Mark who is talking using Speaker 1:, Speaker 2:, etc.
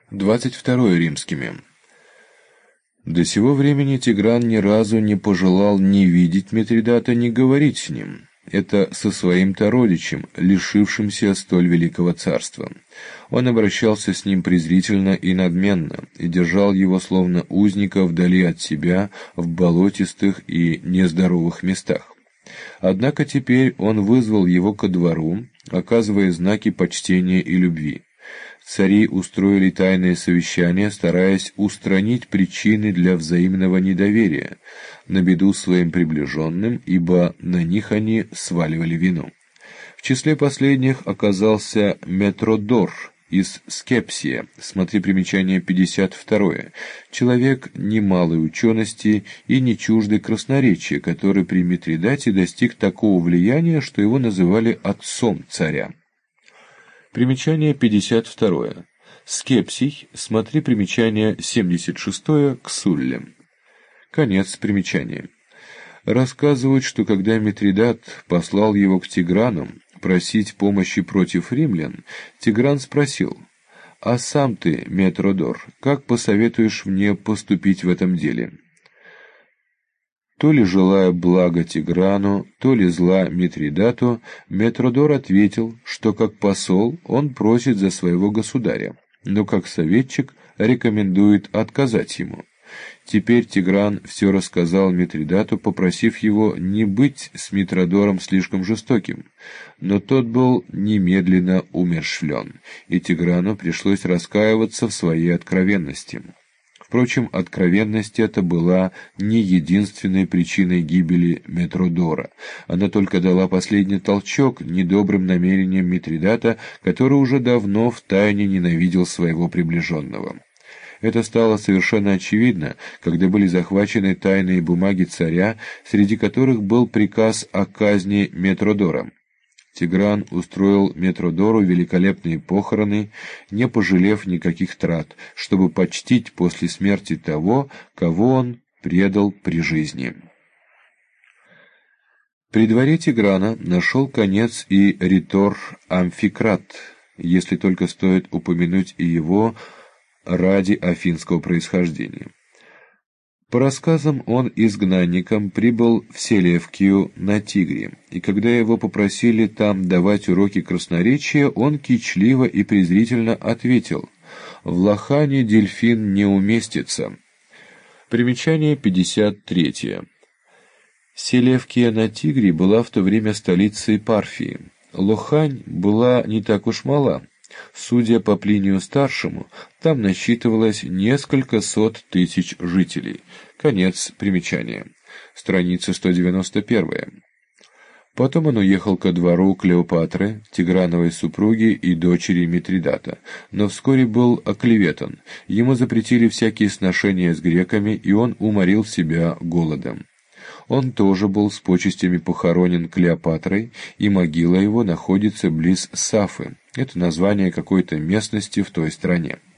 Speaker 1: 22 римскими. До сего времени Тигран ни разу не пожелал ни видеть Митридата, ни говорить с ним. Это со своим-то родичем, лишившимся столь великого царства. Он обращался с ним презрительно и надменно, и держал его словно узника вдали от себя, в болотистых и нездоровых местах. Однако теперь он вызвал его ко двору, оказывая знаки почтения и любви. Цари устроили тайное совещание, стараясь устранить причины для взаимного недоверия, на беду своим приближенным, ибо на них они сваливали вину. В числе последних оказался Метродор из Скепсия, смотри примечание 52, человек немалой учености и не чуждый красноречия, который при Митридате достиг такого влияния, что его называли отцом царя. Примечание 52. Скепсий, смотри примечание 76 к Сулле. Конец примечания. Рассказывают, что когда Митридат послал его к Тиграну просить помощи против римлян, Тигран спросил: «А сам ты, Метродор, как посоветуешь мне поступить в этом деле?» То ли желая блага Тиграну, то ли зла Митридату, Метродор ответил, что как посол он просит за своего государя, но как советчик рекомендует отказать ему. Теперь Тигран все рассказал Митридату, попросив его не быть с Митродором слишком жестоким, но тот был немедленно умерщвлен, и Тиграну пришлось раскаиваться в своей откровенности. Впрочем, откровенность эта была не единственной причиной гибели Метродора. Она только дала последний толчок недобрым намерениям Митридата, который уже давно втайне ненавидел своего приближенного. Это стало совершенно очевидно, когда были захвачены тайные бумаги царя, среди которых был приказ о казни Метродора. Тигран устроил Метродору великолепные похороны, не пожалев никаких трат, чтобы почтить после смерти того, кого он предал при жизни. При дворе Тиграна нашел конец и ритор Амфикрат, если только стоит упомянуть и его ради афинского происхождения. По рассказам, он изгнанником прибыл в Селевкию на Тигре, и когда его попросили там давать уроки красноречия, он кичливо и презрительно ответил: «В лохане дельфин не уместится». Примечание 53. Селевкия на Тигре была в то время столицей Парфии. Лохань была не так уж мала. Судя по Плинию-старшему, там насчитывалось несколько сот тысяч жителей. Конец примечания. Страница 191. Потом он уехал ко двору Клеопатры, Тиграновой супруги и дочери Митридата, но вскоре был оклеветан. Ему запретили всякие сношения с греками, и он уморил себя голодом. Он тоже был с почестями похоронен Клеопатрой, и могила его находится близ Сафы. Это название какой-то местности в той стране.